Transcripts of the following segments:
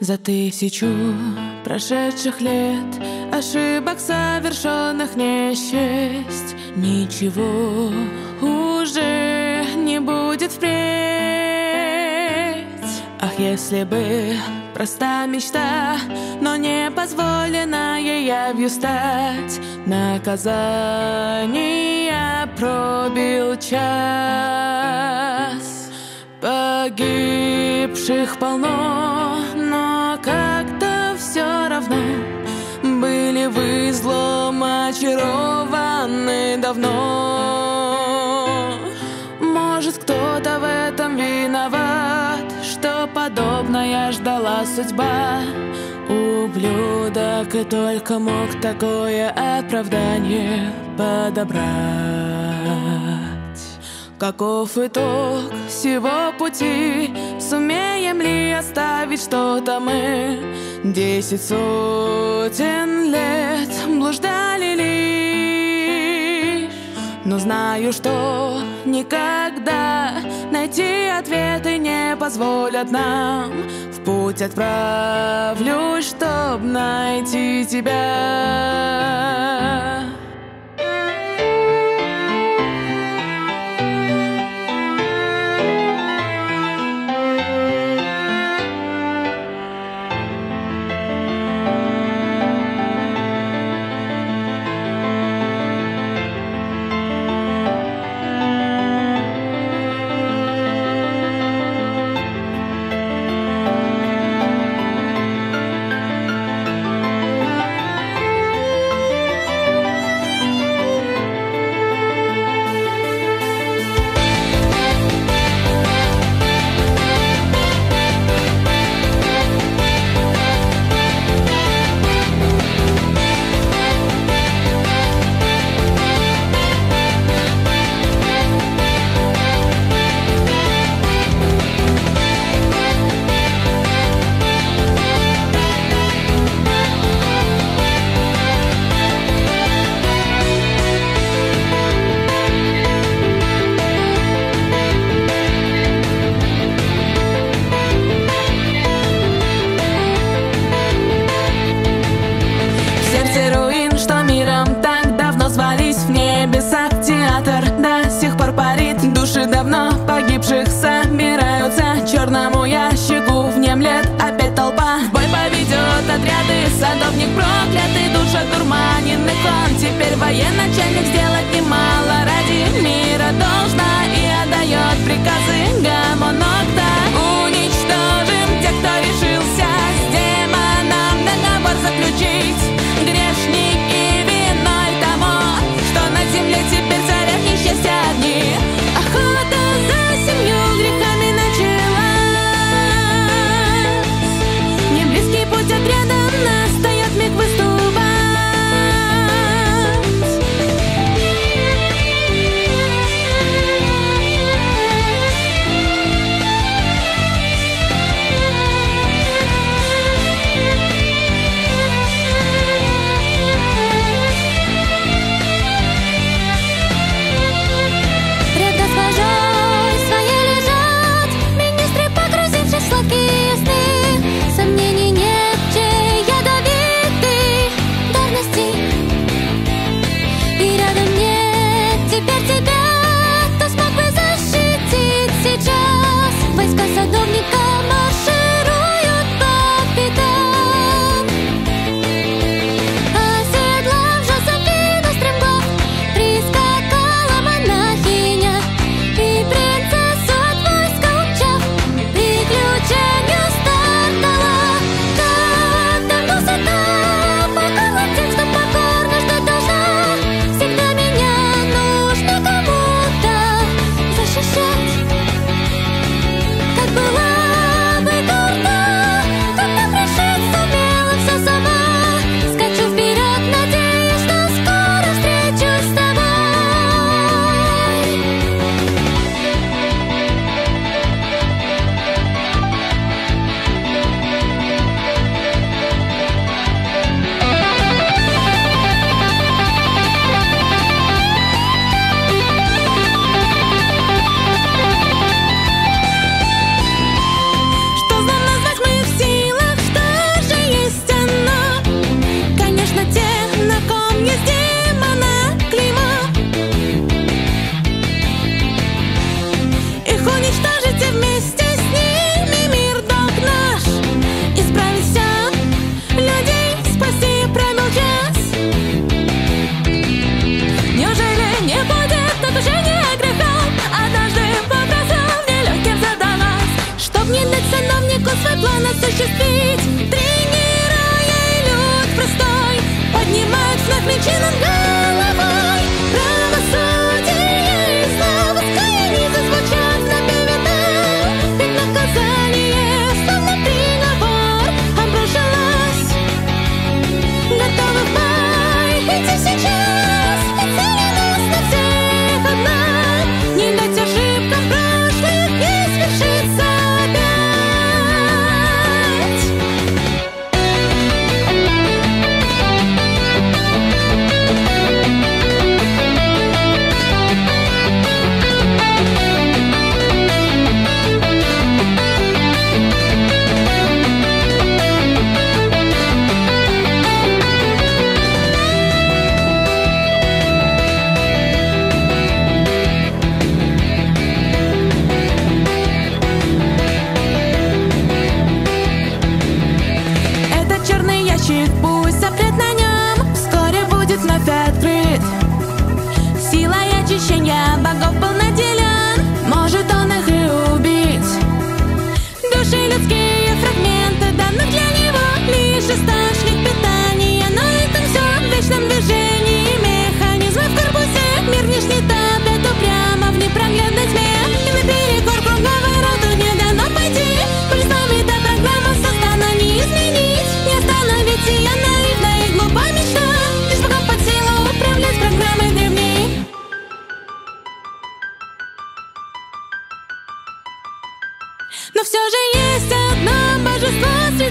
За 1000 прошедших лет, ошибок совершенных не счесть, ничего уже не будет впредь. Ах, если бы проста мечта, но не позволенная явью стать, наказание пробил час. Погибших полно, но как-то все равно были вы злом очарованы давно. Может, кто-то в этом виноват, что подобное ждала судьба. Ублюдок и только мог такое оправдание подобрать. Каков итог всего пути? Сумеем ли оставить что-то мы? 10 сотен лет блуждали лишь, но знаю, что никогда найти ответы не позволят нам. В путь отправлюсь, чтоб найти тебя. Погибших собираются черному ящику внемлет опять толпа. В бой поведет отряды, садовник проклятый, душа дурманенных он. Теперь военачальник сделать немало ради мира должна и отдает приказы Гамонокта. Уничтожим тех, кто решился с демоном договор заключить. Грешник и виной тому, что на земле теперь царят несчастья одни. Охота за семью грехами началась. Неблизкий путь отряда настает миг выступать.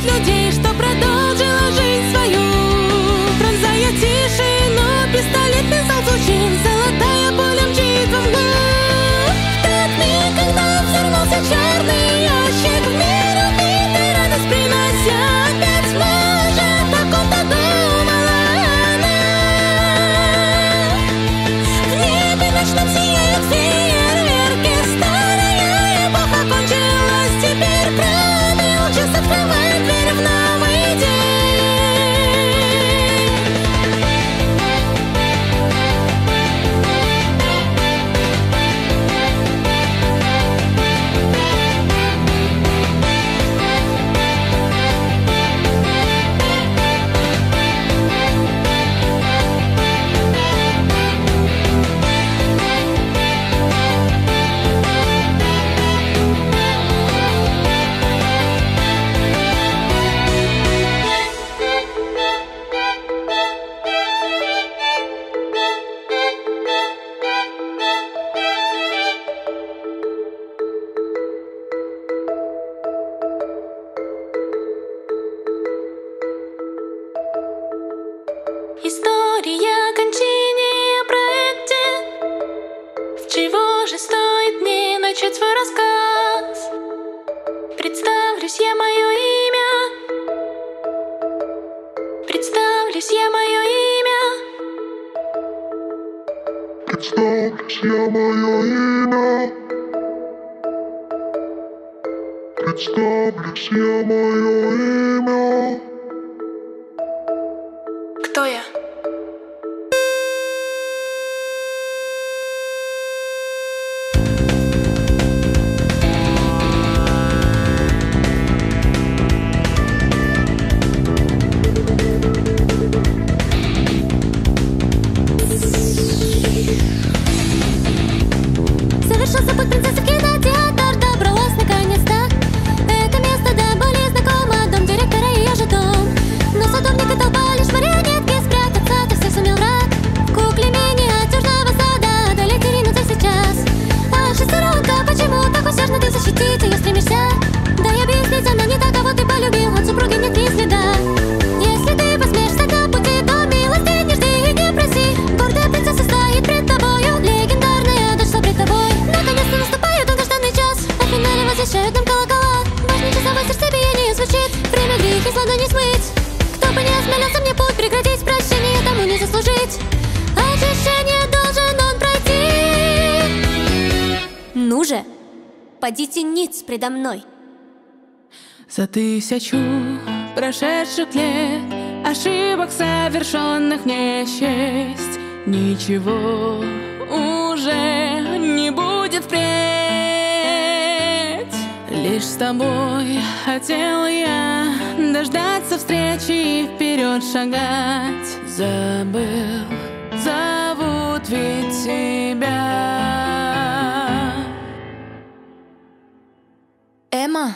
нет людей, что продолжила жизнь свою. Пронзая тишину, пистолетный залп звучит, золотая пуля мчит во мглу. В тот миг, когда взорвался черный ящик, в мир убитый радость принося опять, может, о ком-то думала она. В небе ночном сияют фейерверки, старая эпоха кончилась, теперь пробил час, открывает дверь в новый день. История о кончине и о проекте. С чего же стоит мне начать свой рассказ? Представлюсь я мое имя. Представлюсь я мое имя. Представлюсь я мое имя. Представлюсь я мое имя. Кто я? Совершился путь принцессы в кинотеатр, добралась наконец-то. Это место до боли знакомо, дом директора и ее же дом. Но садовник и толпа лишь марионетки, спрятаться ты все сумел враг. В кукле миниатюрного сада одолеть и ринуться сейчас. А шестеренка, почему так усердно ты защитить ее стремишься? Дай объяснить, она не та, кого ты полюбил, от супруги нет ни следа. Если ты посмеешь стать на пути, то милости не жди и не проси. Гордая принцесса стоит пред тобою, легендарная дочь, что пред тобой. Наконец-то наступает долгожданный час, а в финале возвещают нам колокола. Башня часовой сердцебиение звучит, время грехи словно не смыть. Кто бы не осмелился мне путь преградить, прощение тому не заслужить. Очищение должен он пройти. Ну же, подите ниц предо мной. За 1000 прошедших лет, ошибок совершенных не счесть, ничего уже не будет впредь. Лишь с тобой хотел я дождаться встречи и вперед шагать. Забыл, зовут ведь тебя. Эмма.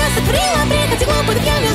сотворила, прихоти глупых, я не